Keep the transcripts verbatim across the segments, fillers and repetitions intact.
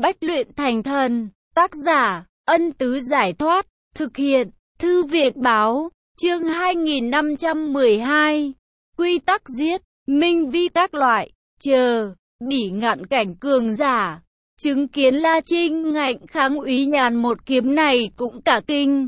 bách luyện thành thần. Tác giả, Ân Tứ Giải Thoát. Thực hiện, Thư viện Báo. Chương hai nghìn năm trăm mười hai. Quy tắc giết, minh vi các loại. Chờ, bỉ ngạn cảnh cường giả. Chứng kiến La Trinh ngạnh kháng Úy Nhàn một kiếm này cũng cả kinh.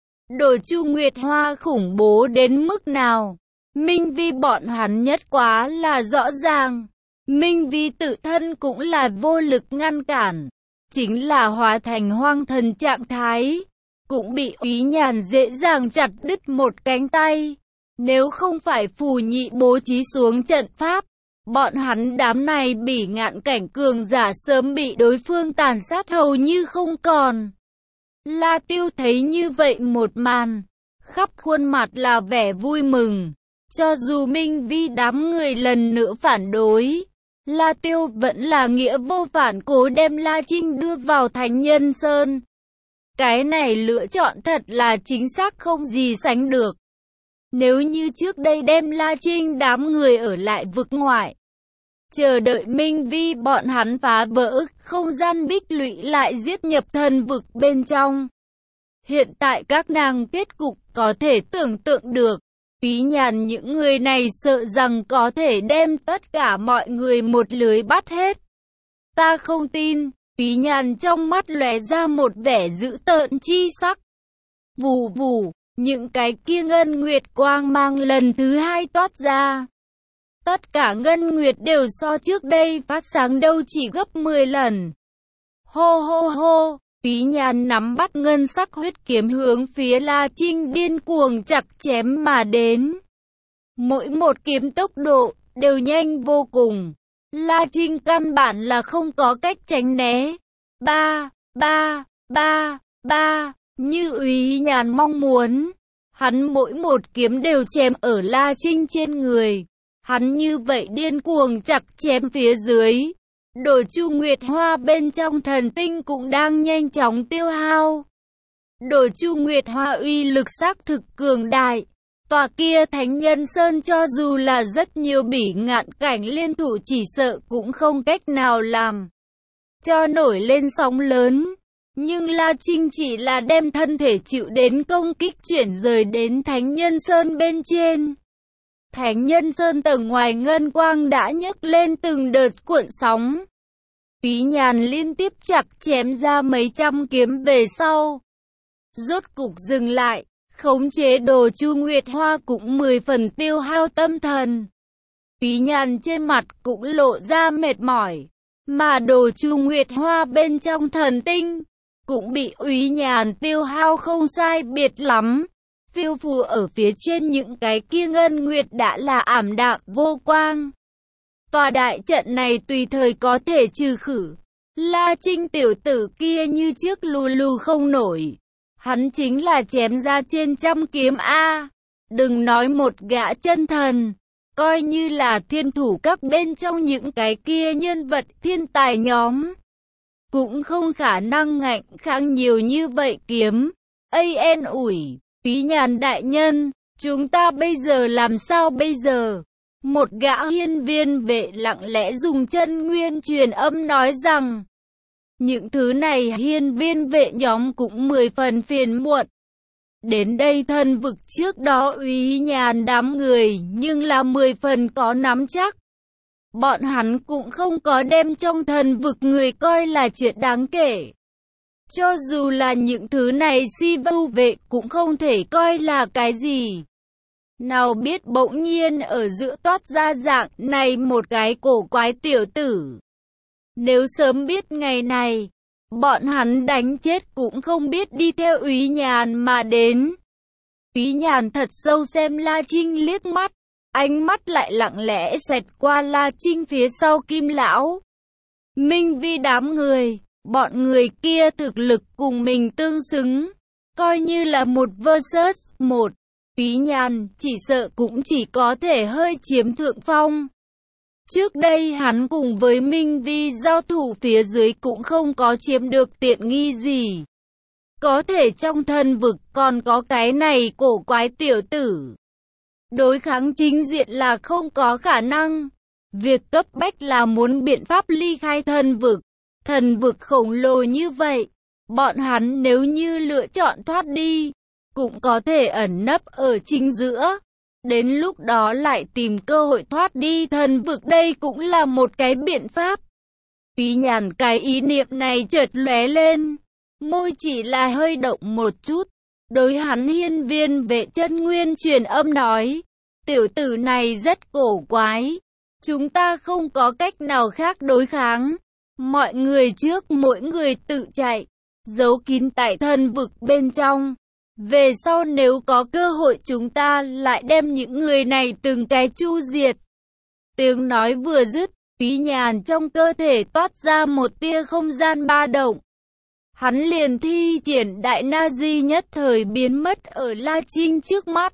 Đồ Chu Nguyệt Hoa khủng bố đến mức nào? Minh vi bọn hắn nhất quá là rõ ràng. Minh vi tự thân cũng là vô lực ngăn cản. Chính là hóa thành hoang thần trạng thái. Cũng bị Úy Nhàn dễ dàng chặt đứt một cánh tay. Nếu không phải Phù Nhị bố trí xuống trận pháp, bọn hắn đám này bỉ ngạn cảnh cường giả sớm bị đối phương tàn sát hầu như không còn. La Tiêu thấy như vậy một màn, khắp khuôn mặt là vẻ vui mừng. Cho dù Minh vi đám người lần nữa phản đối, La Tiêu vẫn là nghĩa vô phản cố đem La Trinh đưa vào Thánh Nhân Sơn. Cái này lựa chọn thật là chính xác không gì sánh được. Nếu như trước đây đem La Trinh đám người ở lại vực ngoại, chờ đợi Minh vi bọn hắn phá vỡ không gian bích lũy lại giết nhập thần vực bên trong. Hiện tại các nàng kết cục có thể tưởng tượng được. Úy Nhàn những người này sợ rằng có thể đem tất cả mọi người một lưới bắt hết. Ta không tin. Úy Nhàn trong mắt lóe ra một vẻ dữ tợn chi sắc. Vù vù, những cái kia ngân nguyệt quang mang lần thứ hai toát ra. Tất cả ngân nguyệt đều so trước đây phát sáng đâu chỉ gấp mười lần. Hô hô hô, Úy Nhàn nắm bắt ngân sắc huyết kiếm hướng phía La Trinh điên cuồng chặt chém mà đến. Mỗi một kiếm tốc độ đều nhanh vô cùng. La Trinh căn bản là không có cách tránh né. Ba, ba, ba, ba, như Úy Nhàn mong muốn. Hắn mỗi một kiếm đều chém ở La Trinh trên người. Hắn như vậy điên cuồng chặt chém phía dưới. Đồ Chu Nguyệt Hoa bên trong thần tinh cũng đang nhanh chóng tiêu hao. Đồ Chu Nguyệt Hoa uy lực xác thực cường đại. Tòa kia Thánh Nhân Sơn cho dù là rất nhiều bỉ ngạn cảnh liên thủ chỉ sợ cũng không cách nào làm cho nổi lên sóng lớn. Nhưng La Trinh chỉ là đem thân thể chịu đến công kích chuyển rời đến Thánh Nhân Sơn bên trên. Thánh Nhân Sơn tầng ngoài ngân quang đã nhấc lên từng đợt cuộn sóng. Úy Nhàn liên tiếp chặt chém ra mấy trăm kiếm về sau, rốt cục dừng lại. Khống chế Đồ Chu Nguyệt Hoa cũng mười phần tiêu hao tâm thần. Úy Nhàn trên mặt cũng lộ ra mệt mỏi. Mà Đồ Chu Nguyệt Hoa bên trong thần tinh cũng bị Úy Nhàn tiêu hao không sai biệt lắm. Phiêu phù ở phía trên những cái kia ngân nguyệt đã là ảm đạm vô quang. Tòa đại trận này tùy thời có thể trừ khử. La Trinh tiểu tử kia như trước lù lù không nổi. Hắn chính là chém ra trên trăm kiếm A. Đừng nói một gã chân thần, coi như là thiên thủ các bên trong những cái kia nhân vật thiên tài nhóm, cũng không khả năng ngạnh kháng nhiều như vậy kiếm. An ủi, Úy Nhàn đại nhân, chúng ta bây giờ làm sao bây giờ? Một gã hiên viên vệ lặng lẽ dùng chân nguyên truyền âm nói rằng, những thứ này hiên viên vệ nhóm cũng mười phần phiền muộn. Đến đây thần vực trước đó Úy Nhàn đám người nhưng là mười phần có nắm chắc. Bọn hắn cũng không có đem trong thần vực người coi là chuyện đáng kể. Cho dù là những thứ này si vu vệ cũng không thể coi là cái gì. Nào biết bỗng nhiên ở giữa toát ra dạng này một cái cổ quái tiểu tử. Nếu sớm biết ngày này, bọn hắn đánh chết cũng không biết đi theo Úy Nhàn mà đến. Úy Nhàn thật sâu xem La Trinh liếc mắt, ánh mắt lại lặng lẽ xẹt qua La Trinh phía sau Kim Lão. Minh vi đám người, bọn người kia thực lực cùng mình tương xứng, coi như là một versus một. Úy Nhàn chỉ sợ cũng chỉ có thể hơi chiếm thượng phong. Trước đây hắn cùng với Minh vi giao thủ phía dưới cũng không có chiếm được tiện nghi gì. Có thể trong thần vực còn có cái này cổ quái tiểu tử. Đối kháng chính diện là không có khả năng. Việc cấp bách là muốn biện pháp ly khai thần vực. Thần vực khổng lồ như vậy, bọn hắn nếu như lựa chọn thoát đi, cũng có thể ẩn nấp ở chính giữa. Đến lúc đó lại tìm cơ hội thoát đi thần vực, đây cũng là một cái biện pháp. Úy Nhàn cái ý niệm này chợt lóe lên, môi chỉ là hơi động một chút. Đối hắn hiên viên vệ chân nguyên truyền âm nói, tiểu tử này rất cổ quái, chúng ta không có cách nào khác đối kháng. Mọi người trước mỗi người tự chạy, giấu kín tại thần vực bên trong. Về sau nếu có cơ hội chúng ta lại đem những người này từng cái chu diệt. Tiếng nói vừa dứt, Úy Nhàn trong cơ thể toát ra một tia không gian ba động. Hắn liền thi triển đại na di nhất thời biến mất ở La Trinh trước mắt.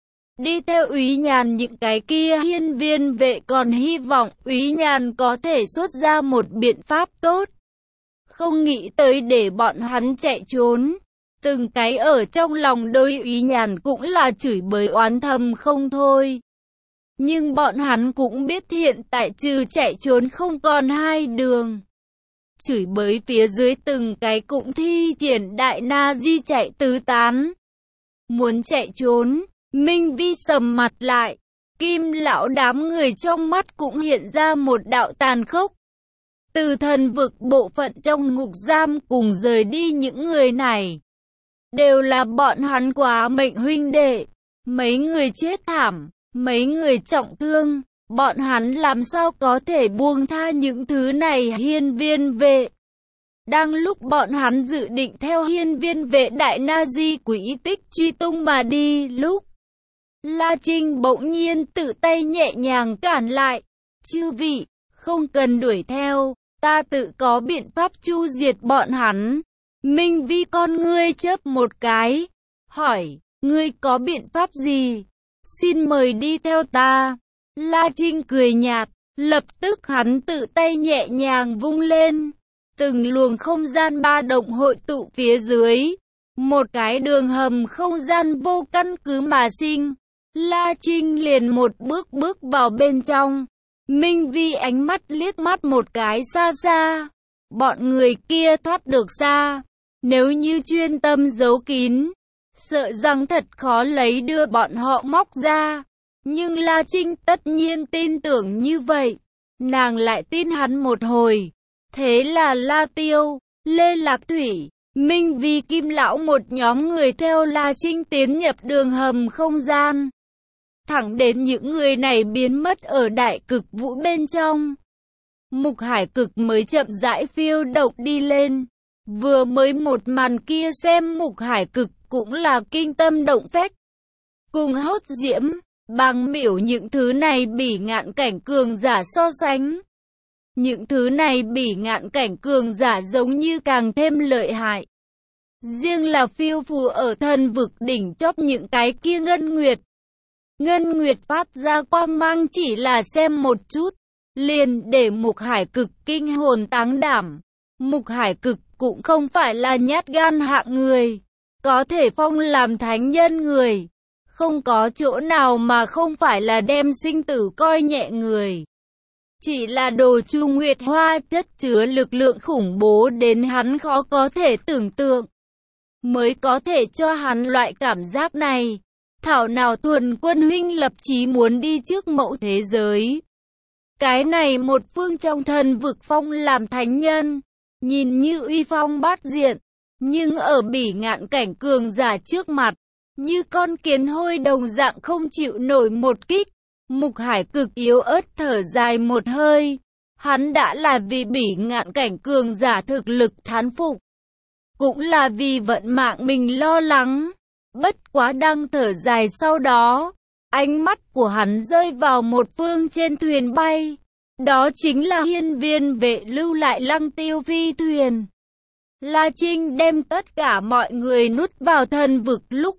Đi theo Úy Nhàn những cái kia hiên viên vệ còn hy vọng Úy Nhàn có thể xuất ra một biện pháp tốt. Không nghĩ tới để bọn hắn chạy trốn. Từng cái ở trong lòng đôi Úy Nhàn cũng là chửi bới oán thầm không thôi. Nhưng bọn hắn cũng biết hiện tại trừ chạy trốn không còn hai đường. Chửi bới phía dưới từng cái cũng thi triển đại na di chạy tứ tán. Muốn chạy trốn, Minh Vi sầm mặt lại. Kim lão đám người trong mắt cũng hiện ra một đạo tàn khốc. Từ thần vực bộ phận trong ngục giam cùng rời đi những người này. Đều là bọn hắn quá mệnh huynh đệ. Mấy người chết thảm, mấy người trọng thương. Bọn hắn làm sao có thể buông tha những thứ này hiên viên vệ. Đang lúc bọn hắn dự định theo hiên viên vệ đại na di quỹ tích truy tung mà đi lúc. La Trinh bỗng nhiên tự tay nhẹ nhàng cản lại. Chư vị, không cần đuổi theo, ta tự có biện pháp chu diệt bọn hắn. Minh Vi con ngươi chớp một cái, hỏi, ngươi có biện pháp gì? Xin mời đi theo ta. La Trinh cười nhạt, lập tức hắn tự tay nhẹ nhàng vung lên. Từng luồng không gian ba động hội tụ phía dưới. Một cái đường hầm không gian vô căn cứ mà sinh. La Trinh liền một bước bước vào bên trong. Minh Vi ánh mắt liếc mắt một cái xa xa. Bọn người kia thoát được xa. Nếu như chuyên tâm giấu kín, sợ rằng thật khó lấy đưa bọn họ móc ra. Nhưng La Trinh tất nhiên tin tưởng như vậy. Nàng lại tin hắn một hồi. Thế là La Tiêu, Lê Lạc Thủy, Minh Vi Kim Lão một nhóm người theo La Trinh tiến nhập đường hầm không gian. Thẳng đến những người này biến mất ở đại cực vũ bên trong. Mục Hải Cực mới chậm rãi phiêu động đi lên. Vừa mới một màn kia xem Mục Hải Cực cũng là kinh tâm động phách. Cùng Hốt Diễm, Bàng Miểu những thứ này bỉ ngạn cảnh cường giả so sánh. Những thứ này bỉ ngạn cảnh cường giả giống như càng thêm lợi hại. Riêng là phiêu phù ở thần vực đỉnh chóp những cái kia Ngân Nguyệt. Ngân Nguyệt phát ra quang mang chỉ là xem một chút, liền để Mục Hải Cực kinh hồn táng đảm. Mục Hải Cực cũng không phải là nhát gan hạng người, có thể phong làm thánh nhân người. Không có chỗ nào mà không phải là đem sinh tử coi nhẹ người. Chỉ là đồ Chu Nguyệt Hoa chất chứa lực lượng khủng bố đến hắn khó có thể tưởng tượng. Mới có thể cho hắn loại cảm giác này. Thảo nào Thuần Quân huynh lập chí muốn đi trước mẫu thế giới. Cái này một phương trong thần vực phong làm thánh nhân, nhìn như uy phong bát diện, nhưng ở bỉ ngạn cảnh cường giả trước mặt, như con kiến hôi đồng dạng không chịu nổi một kích. Mục Hải Cực yếu ớt thở dài một hơi. Hắn đã là vì bỉ ngạn cảnh cường giả thực lực thán phục, cũng là vì vận mạng mình lo lắng. Bất quá đang thở dài sau đó, ánh mắt của hắn rơi vào một phương trên thuyền bay. Đó chính là hiên viên vệ lưu lại Lăng Tiêu phi thuyền. La Trinh đem tất cả mọi người nuốt vào thần vực lúc.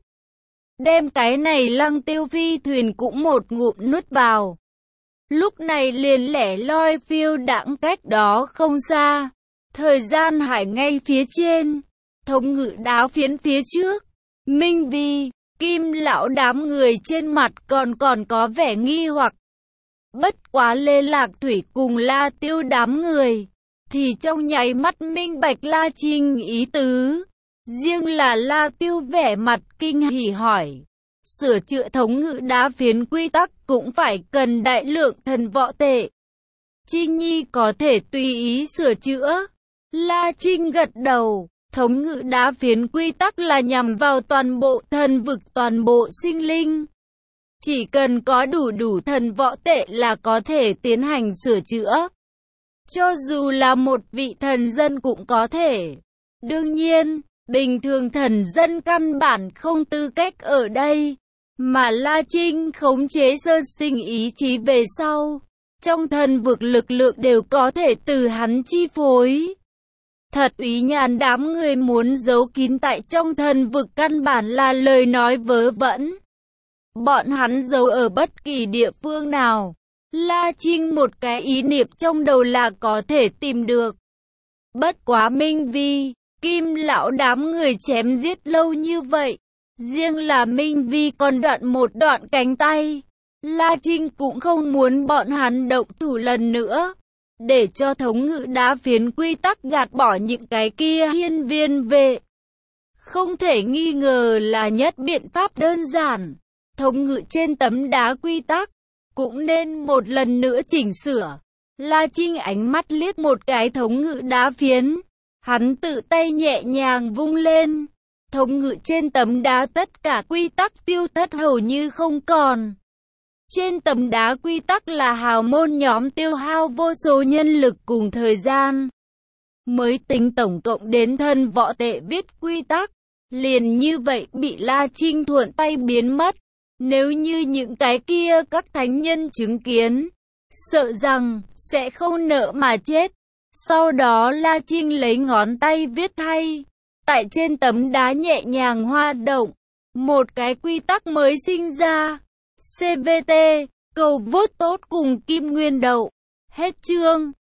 Đem cái này Lăng Tiêu phi thuyền cũng một ngụm nuốt vào. Lúc này liền lẻ loi phiêu đãng cách đó không xa. Thời gian hải ngay phía trên. Thống ngự đáo phiến phía trước. Minh Vi, Kim Lão đám người trên mặt còn còn có vẻ nghi hoặc. Bất quá Lê Lạc Thủy cùng La Tiêu đám người. thì trong nháy mắt minh bạch La Trinh ý tứ. Riêng là La Tiêu vẻ mặt kinh hỉ hỏi, sửa chữa thống ngữ đá phiến quy tắc cũng phải cần đại lượng thần võ tệ. Trinh Nhi có thể tùy ý sửa chữa. La Trinh gật đầu, thống ngữ đá phiến quy tắc là nhằm vào toàn bộ thần vực, toàn bộ sinh linh. Chỉ cần có đủ đủ thần võ tệ là có thể tiến hành sửa chữa. Cho dù là một vị thần dân cũng có thể. Đương nhiên, bình thường thần dân căn bản không tư cách ở đây. Mà La Trinh khống chế sơ sinh ý chí về sau. Trong thần vực lực lượng đều có thể từ hắn chi phối. Thật Úy Nhàn đám người muốn giấu kín tại trong thần vực căn bản là lời nói vớ vẩn. Bọn hắn giấu ở bất kỳ địa phương nào. La Trinh một cái ý niệm trong đầu là có thể tìm được. Bất quá Minh Vi, Kim lão đám người chém giết lâu như vậy. Riêng là Minh Vi còn đoạn một đoạn cánh tay. La Trinh cũng không muốn bọn hắn động thủ lần nữa. Để cho thống ngữ đá phiến quy tắc gạt bỏ những cái kia hiên viên vệ. Không thể nghi ngờ là nhất biện pháp đơn giản. Thống ngữ trên tấm đá quy tắc cũng nên một lần nữa chỉnh sửa. La Trinh ánh mắt liếc một cái thống ngữ đá phiến. Hắn tự tay nhẹ nhàng vung lên. Thống ngữ trên tấm đá tất cả quy tắc tiêu thất hầu như không còn. Trên tấm đá quy tắc là hào môn nhóm tiêu hao vô số nhân lực cùng thời gian. Mới tính tổng cộng đến thân võ tệ viết quy tắc. Liền như vậy bị La Trinh thuận tay biến mất. Nếu như những cái kia các thánh nhân chứng kiến, sợ rằng sẽ không nỡ mà chết. Sau đó La Trinh lấy ngón tay viết thay. Tại trên tấm đá nhẹ nhàng hoa động. Một cái quy tắc mới sinh ra. xê vê tê, cầu vote tốt cùng Kim Nguyên Đậu. Hết chương.